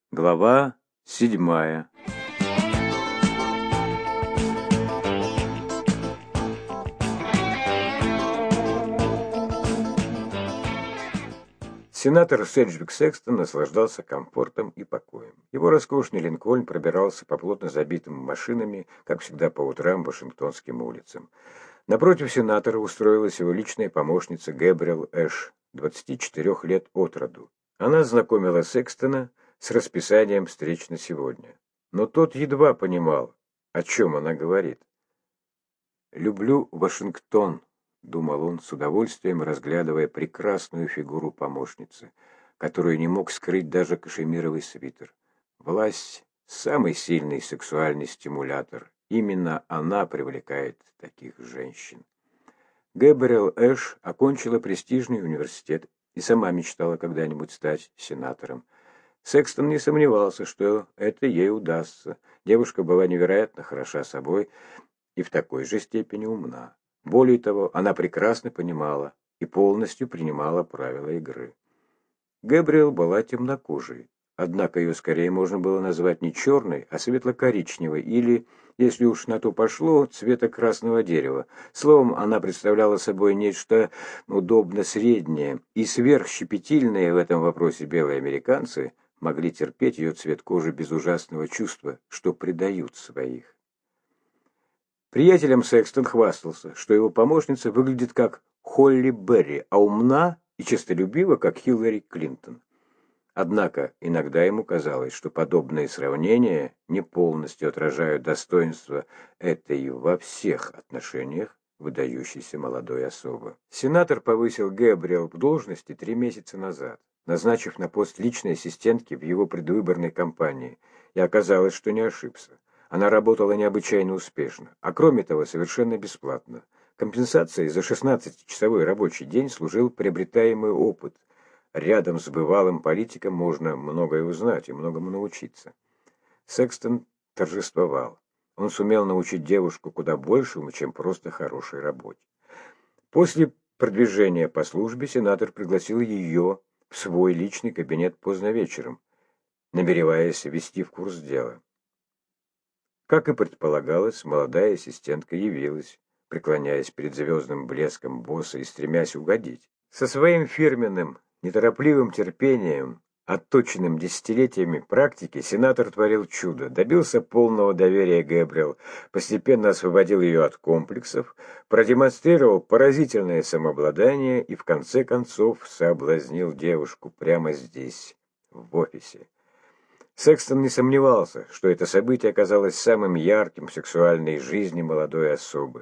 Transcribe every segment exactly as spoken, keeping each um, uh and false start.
Глава седьмая. Сенатор Седжвик Секстон наслаждался комфортом и покоем. Его роскошный Линкольн пробирался по плотно забитым машинами, как всегда по утрам, Вашингтонским улицам. Напротив сенатора устроилась его личная помощница Гэбриэл Эш, двадцати четырёх лет от роду. Она знакомила Секстона с расписанием встреч на сегодня. Но тот едва понимал, о чем она говорит. «Люблю Вашингтон», — думал он с удовольствием, разглядывая прекрасную фигуру помощницы, которую не мог скрыть даже кашемировый свитер. Власть — самый сильный сексуальный стимулятор. Именно она привлекает таких женщин. Гэбриэл Эш окончила престижный университет и сама мечтала когда-нибудь стать сенатором. Секстон не сомневался, что это ей удастся. Девушка была невероятно хороша собой и в такой же степени умна. Более того, она прекрасно понимала и полностью принимала правила игры. Гэбриэл была темнокожей, однако ее скорее можно было назвать не черной, а светло-коричневой или, если уж на то пошло, цвета красного дерева. Словом, она представляла собой нечто удобно среднее, и сверхщепетильные в этом вопросе белые американцы могли терпеть ее цвет кожи без ужасного чувства, что предают своих. Приятелям Секстон хвастался, что его помощница выглядит как Холли Берри, а умна и честолюбива, как Хиллари Клинтон. Однако иногда ему казалось, что подобные сравнения не полностью отражают достоинство этой во всех отношениях выдающейся молодой особы. Сенатор повысил Гэбриэл в должности три месяца назад, назначив на пост личной ассистентки в его предвыборной кампании, и оказалось, что не ошибся. Она работала необычайно успешно, а кроме того совершенно бесплатно. Компенсацией за шестнадцатичасовой рабочий день служил приобретаемый опыт. Рядом с бывалым политиком можно многое узнать и многому научиться. Секстон торжествовал. Он сумел научить девушку куда большему, чем просто хорошей работе. После продвижения по службе сенатор пригласил ее в свой личный кабинет поздно вечером, намереваясь ввести в курс дела. Как и предполагалось, молодая ассистентка явилась, преклоняясь перед звездным блеском босса и стремясь угодить. Со своим фирменным, неторопливым терпением, отточенным десятилетиями практики, сенатор творил чудо, добился полного доверия Гэбриэл, постепенно освободил ее от комплексов, продемонстрировал поразительное самообладание и в конце концов соблазнил девушку прямо здесь, в офисе. Секстон не сомневался, что это событие оказалось самым ярким в сексуальной жизни молодой особы.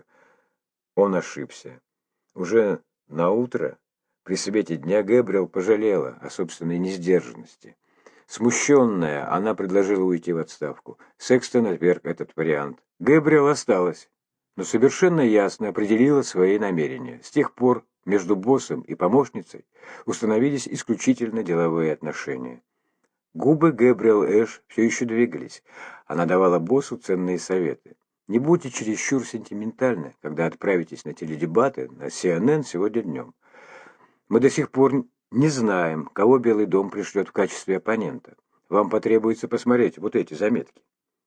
Он ошибся. Уже наутро, при свете дня, Гэбриэл пожалела о собственной несдержанности. Смущенная, она предложила уйти в отставку. Секстон отверг этот вариант. Гэбриэл осталась, но совершенно ясно определила свои намерения. С тех пор между боссом и помощницей установились исключительно деловые отношения. Губы Гэбриэл Эш все еще двигались. Она давала боссу ценные советы. Не будьте чересчур сентиментальны, когда отправитесь на теледебаты на си эн эн сегодня днем. Мы до сих пор не знаем, кого Белый дом пришлет в качестве оппонента. Вам потребуется посмотреть вот эти заметки.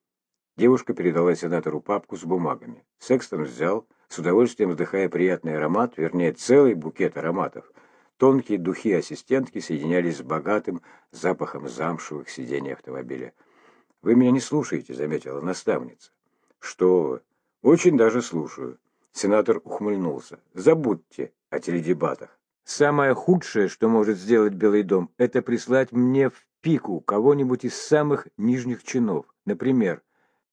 Девушка передала сенатору папку с бумагами. Секстон взял, с удовольствием вдыхая приятный аромат, вернее, целый букет ароматов. Тонкие духи ассистентки соединялись с богатым запахом замшевых сидений автомобиля. «Вы меня не слушаете», — заметила наставница. «Что вы? Очень даже слушаю». Сенатор ухмыльнулся. «Забудьте о теледебатах. Самое худшее, что может сделать Белый дом, это прислать мне в пику кого-нибудь из самых нижних чинов, например,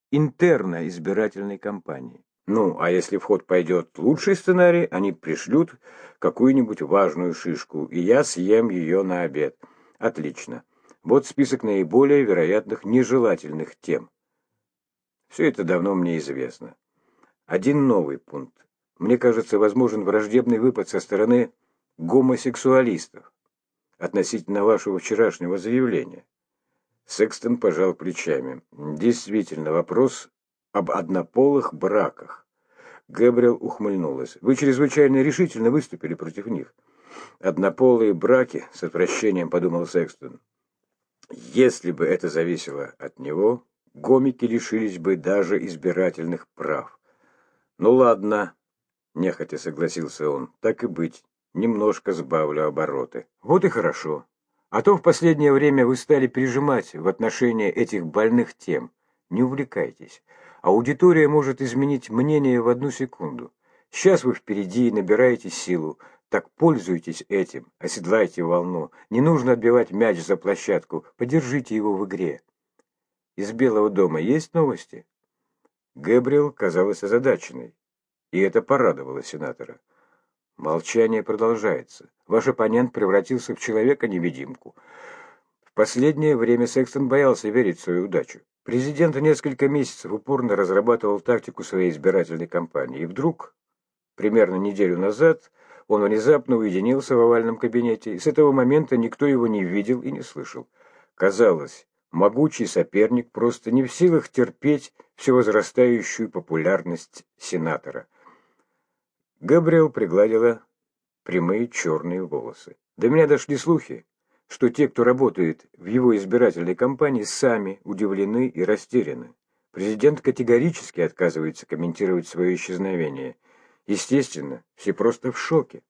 интерна избирательной кампании. Ну, а если в ход пойдет лучший сценарий, они пришлют какую-нибудь важную шишку, и я съем ее на обед. Отлично. Вот список наиболее вероятных нежелательных тем. Все это давно мне известно. Один новый пункт. Мне кажется, возможен враждебный выпад со стороны гомосексуалистов относительно вашего вчерашнего заявления. Секстон пожал плечами. Действительно, вопрос об однополых браках. Гэбриэл ухмыльнулась. Вы чрезвычайно решительно выступили против них. Однополые браки, с отвращением подумал Секстон. Если бы это зависело от него, гомики лишились бы даже избирательных прав. Ну ладно, нехотя согласился он, так и быть, немножко сбавлю обороты. Вот и хорошо. А то в последнее время вы стали пережимать в отношении этих больных тем. Не увлекайтесь. Аудитория может изменить мнение в одну секунду. Сейчас вы впереди и набираете силу. Так пользуйтесь этим, оседлайте волну. Не нужно отбивать мяч за площадку, подержите его в игре. Из Белого дома есть новости? Гэбриэл казалась озадаченной, и это порадовало сенатора. Молчание продолжается. Ваш оппонент превратился в человека-невидимку. В последнее время Секстон боялся верить в свою удачу. Президент несколько месяцев упорно разрабатывал тактику своей избирательной кампании, и вдруг, примерно неделю назад, он внезапно уединился в овальном кабинете, и с этого момента никто его не видел и не слышал. Казалось, могучий соперник просто не в силах терпеть всевозрастающую популярность сенатора. Гэбриэл пригладила прямые черные волосы. До меня дошли слухи, что те, кто работает в его избирательной кампании, сами удивлены и растеряны. Президент категорически отказывается комментировать свое исчезновение. Естественно, все просто в шоке.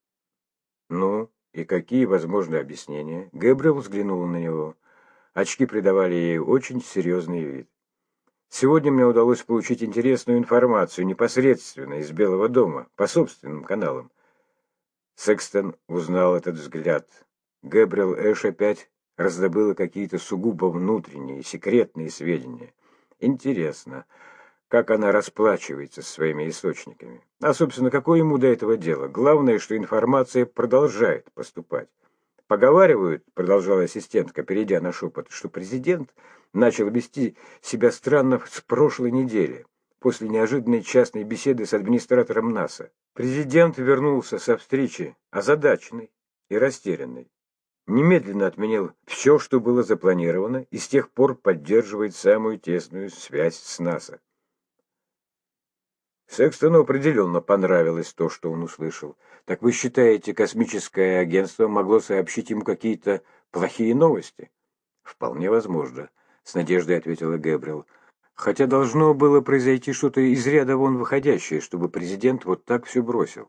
Ну, и какие возможны объяснения? Гэбриэл взглянула на него. Очки придавали ей очень серьезный вид. Сегодня мне удалось получить интересную информацию непосредственно из Белого дома, по собственным каналам. Секстон узнал этот взгляд. Гэбриэл Эш опять раздобыла какие-то сугубо внутренние, секретные сведения. Интересно, как она расплачивается со своими источниками. А, собственно, какое ему до этого дело? Главное, что информация продолжает поступать. Поговаривают, продолжала ассистентка, перейдя на шепот, что президент начал вести себя странно с прошлой недели, после неожиданной частной беседы с администратором НАСА. Президент вернулся со встречи озадаченный и растерянный. Немедленно отменил все, что было запланировано, и с тех пор поддерживает самую тесную связь с НАСА. Секстону определенно понравилось то, что он услышал. Так вы считаете, космическое агентство могло сообщить ему какие-то плохие новости? Вполне возможно, с надеждой ответила Гэбриэл. Хотя должно было произойти что-то из ряда вон выходящее, чтобы президент вот так все бросил.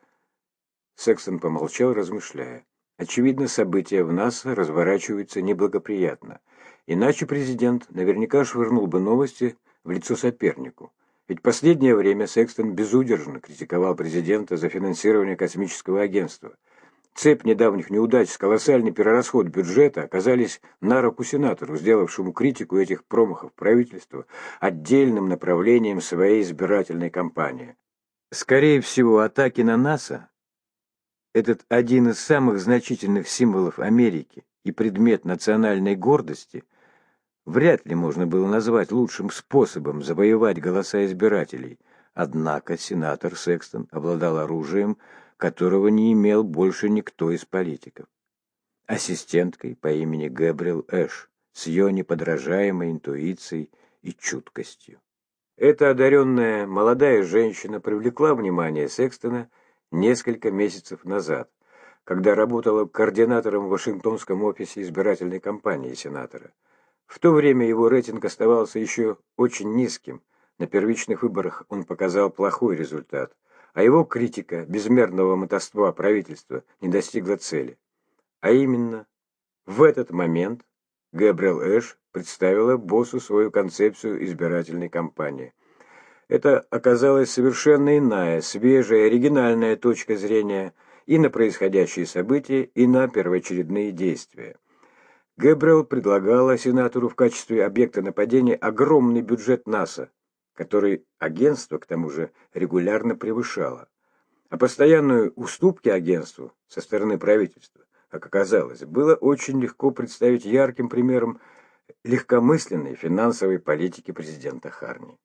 Секстон помолчал, размышляя. Очевидно, события в НАСА разворачиваются неблагоприятно. Иначе президент наверняка швырнул бы новости в лицо сопернику. Ведь в последнее время Секстон безудержно критиковал президента за финансирование космического агентства. Цепь недавних неудач с колоссальный перерасход бюджета оказались на руку сенатору, сделавшему критику этих промахов правительства отдельным направлением своей избирательной кампании. Скорее всего, атаки на НАСА – этот один из самых значительных символов Америки и предмет национальной гордости – вряд ли можно было назвать лучшим способом завоевать голоса избирателей. Однако сенатор Секстон обладал оружием, которого не имел больше никто из политиков. Ассистенткой по имени Гэбриэл Эш с ее неподражаемой интуицией и чуткостью. Эта одаренная молодая женщина привлекла внимание Секстона несколько месяцев назад, когда работала координатором в Вашингтонском офисе избирательной кампании сенатора. В то время его рейтинг оставался еще очень низким. На первичных выборах он показал плохой результат, а его критика безмерного мотовства правительства не достигла цели. А именно, в этот момент Гэбриэл Эш представила боссу свою концепцию избирательной кампании. Это оказалась совершенно иная, свежая, оригинальная точка зрения и на происходящие события, и на первоочередные действия. Гэбриэл предлагала сенатору в качестве объекта нападения огромный бюджет НАСА, который агентство, к тому же, регулярно превышало. А постоянные уступки агентству со стороны правительства, как оказалось, было очень легко представить ярким примером легкомысленной финансовой политики президента Харни.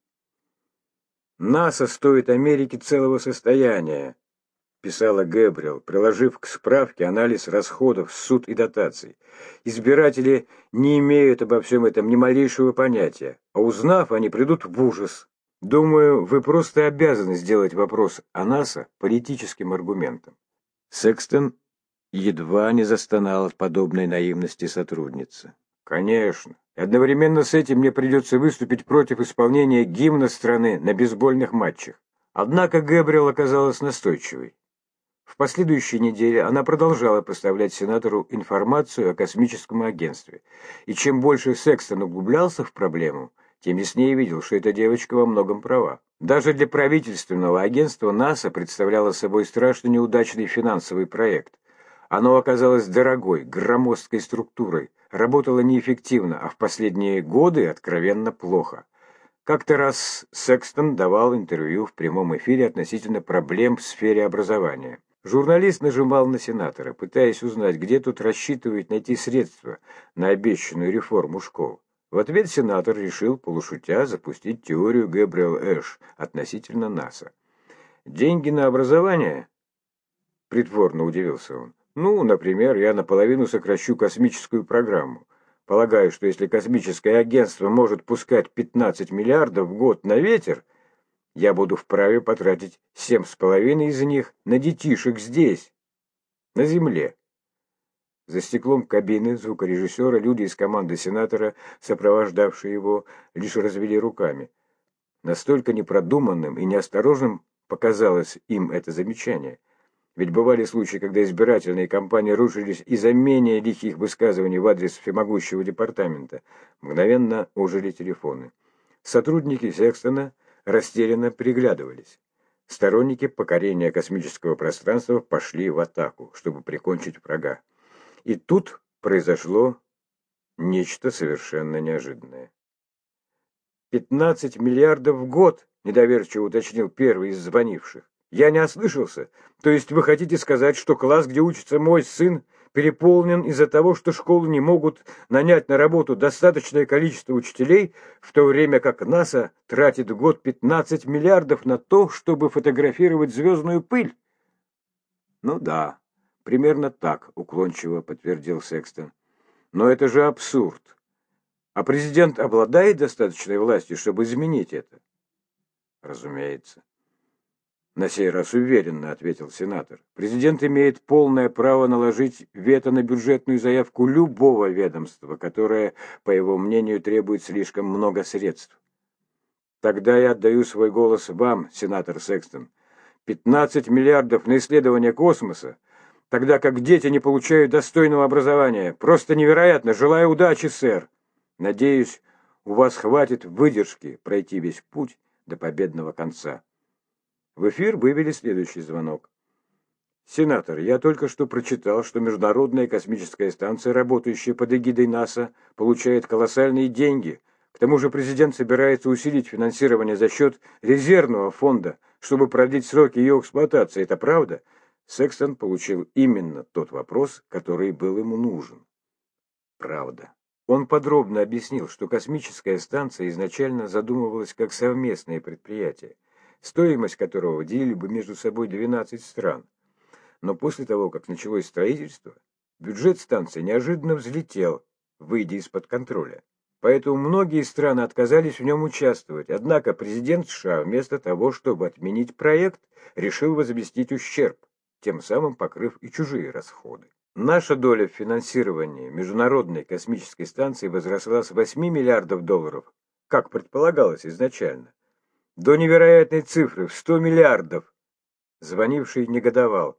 «НАСА стоит Америке целого состояния», писала Гэбриэл, приложив к справке анализ расходов, суд и дотаций. Избиратели не имеют обо всем этом ни малейшего понятия, а узнав, они придут в ужас. Думаю, вы просто обязаны сделать вопрос о НАСА политическим аргументом. Секстон едва не застонал от подобной наивности сотрудницы. Конечно. И одновременно с этим мне придется выступить против исполнения гимна страны на бейсбольных матчах. Однако Гэбриэл оказалась настойчивой. В последующей неделе она продолжала поставлять сенатору информацию о космическом агентстве. И чем больше Секстон углублялся в проблему, тем яснее видел, что эта девочка во многом права. Даже для правительственного агентства НАСА представляло собой страшно неудачный финансовый проект. Оно оказалось дорогой, громоздкой структурой, работало неэффективно, а в последние годы откровенно плохо. Как-то раз Секстон давал интервью в прямом эфире относительно проблем в сфере образования. Журналист нажимал на сенатора, пытаясь узнать, где тут рассчитывают найти средства на обещанную реформу школ. В ответ сенатор решил, полушутя, запустить теорию Гэбриэл Эш относительно НАСА. «Деньги на образование?» – притворно удивился он. «Ну, например, я наполовину сокращу космическую программу. Полагаю, что если космическое агентство может пускать пятнадцать миллиардов в год на ветер, я буду вправе потратить семь с половиной из них на детишек здесь, на Земле». За стеклом кабины звукорежиссера люди из команды сенатора, сопровождавшие его, лишь развели руками. Настолько непродуманным и неосторожным показалось им это замечание. Ведь бывали случаи, когда избирательные кампании рушились из-за менее лихих высказываний в адрес всемогущего департамента. Мгновенно ожили телефоны. Сотрудники Секстона растерянно приглядывались. Сторонники покорения космического пространства пошли в атаку, чтобы прикончить врага. И тут произошло нечто совершенно неожиданное. «Пятнадцать миллиардов в год», – недоверчиво уточнил первый из звонивших. «Я не ослышался? То есть вы хотите сказать, что класс, где учится мой сын, переполнен из-за того, что школы не могут нанять на работу достаточное количество учителей, в то время как НАСА тратит в год пятнадцать миллиардов на то, чтобы фотографировать звездную пыль?» «Ну да, примерно так», — уклончиво подтвердил Секстон. «Но это же абсурд. А президент обладает достаточной властью, чтобы изменить это?» «Разумеется». «На сей раз уверенно», — ответил сенатор. «Президент имеет полное право наложить вето на бюджетную заявку любого ведомства, которое, по его мнению, требует слишком много средств». «Тогда я отдаю свой голос вам, сенатор Секстон. пятнадцать миллиардов на исследование космоса, тогда как дети не получают достойного образования. Просто невероятно. Желаю удачи, сэр. Надеюсь, у вас хватит выдержки пройти весь путь до победного конца». В эфир вывели следующий звонок. «Сенатор, я только что прочитал, что Международная космическая станция, работающая под эгидой НАСА, получает колоссальные деньги. К тому же президент собирается усилить финансирование за счет резервного фонда, чтобы продлить сроки ее эксплуатации. Это правда?» Секстон получил именно тот вопрос, который был ему нужен. Правда. Он подробно объяснил, что космическая станция изначально задумывалась как совместное предприятие, стоимость которого делили бы между собой двенадцать стран. Но после того, как началось строительство, бюджет станции неожиданно взлетел, выйдя из-под контроля. Поэтому многие страны отказались в нем участвовать. Однако президент США вместо того, чтобы отменить проект, решил возместить ущерб, тем самым покрыв и чужие расходы. Наша доля в финансировании Международной космической станции возросла с восьми миллиардов долларов, как предполагалось изначально, до невероятной цифры в сто миллиардов. Звонивший негодовал.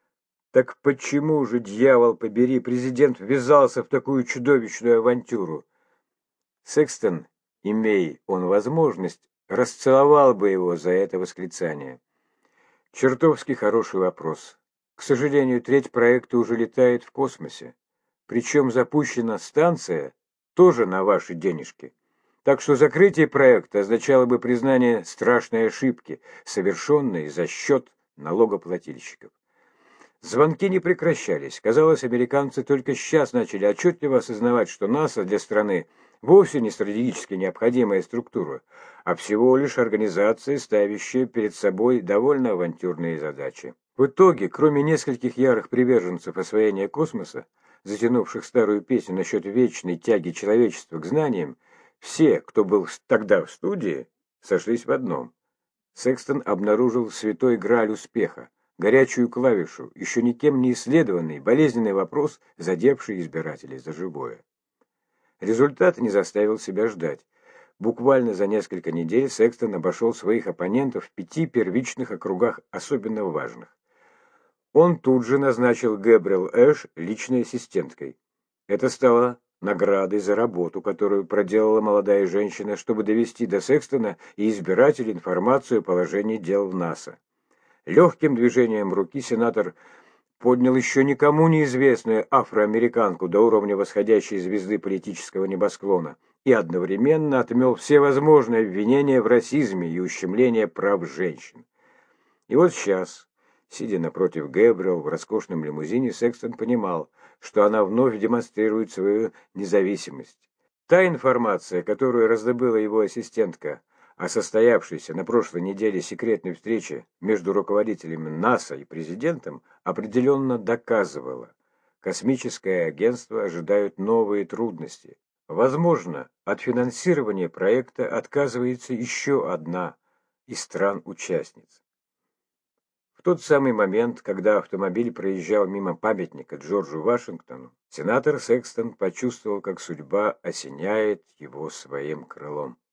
Так почему же, дьявол побери, президент ввязался в такую чудовищную авантюру? Секстон, имея он возможность, расцеловал бы его за это восклицание. Чертовски хороший вопрос. К сожалению, треть проекта уже летает в космосе. Причем запущена станция тоже на ваши денежки. Так что закрытие проекта означало бы признание страшной ошибки, совершенной за счет налогоплательщиков. Звонки не прекращались. Казалось, американцы только сейчас начали отчетливо осознавать, что НАСА для страны вовсе не стратегически необходимая структура, а всего лишь организация, ставящая перед собой довольно авантюрные задачи. В итоге, кроме нескольких ярых приверженцев освоения космоса, затянувших старую песню насчет вечной тяги человечества к знаниям, все, кто был тогда в студии, сошлись в одном. Секстон обнаружил святой грааль успеха, горячую клавишу, еще никем не исследованный, болезненный вопрос, задевший избирателей за живое. Результат не заставил себя ждать. Буквально за несколько недель Секстон обошел своих оппонентов в пяти первичных округах особенно важных. Он тут же назначил Гэбриэл Эш личной ассистенткой. Это стало наградой за работу, которую проделала молодая женщина, чтобы довести до Секстона и избирателей информацию о положении дел в НАСА. Легким движением руки сенатор поднял еще никому неизвестную афроамериканку до уровня восходящей звезды политического небосклона и одновременно отмел все возможные обвинения в расизме и ущемлении прав женщин. И вот сейчас, сидя напротив Гэбриэл в роскошном лимузине, Секстон понимал, что она вновь демонстрирует свою независимость. Та информация, которую раздобыла его ассистентка о состоявшейся на прошлой неделе секретной встрече между руководителями НАСА и президентом, определенно доказывала: космическое агентство ожидают новые трудности. Возможно, от финансирования проекта отказывается еще одна из стран-участниц. В тот самый момент, когда автомобиль проезжал мимо памятника Джорджу Вашингтону, сенатор Секстон почувствовал, как судьба осеняет его своим крылом.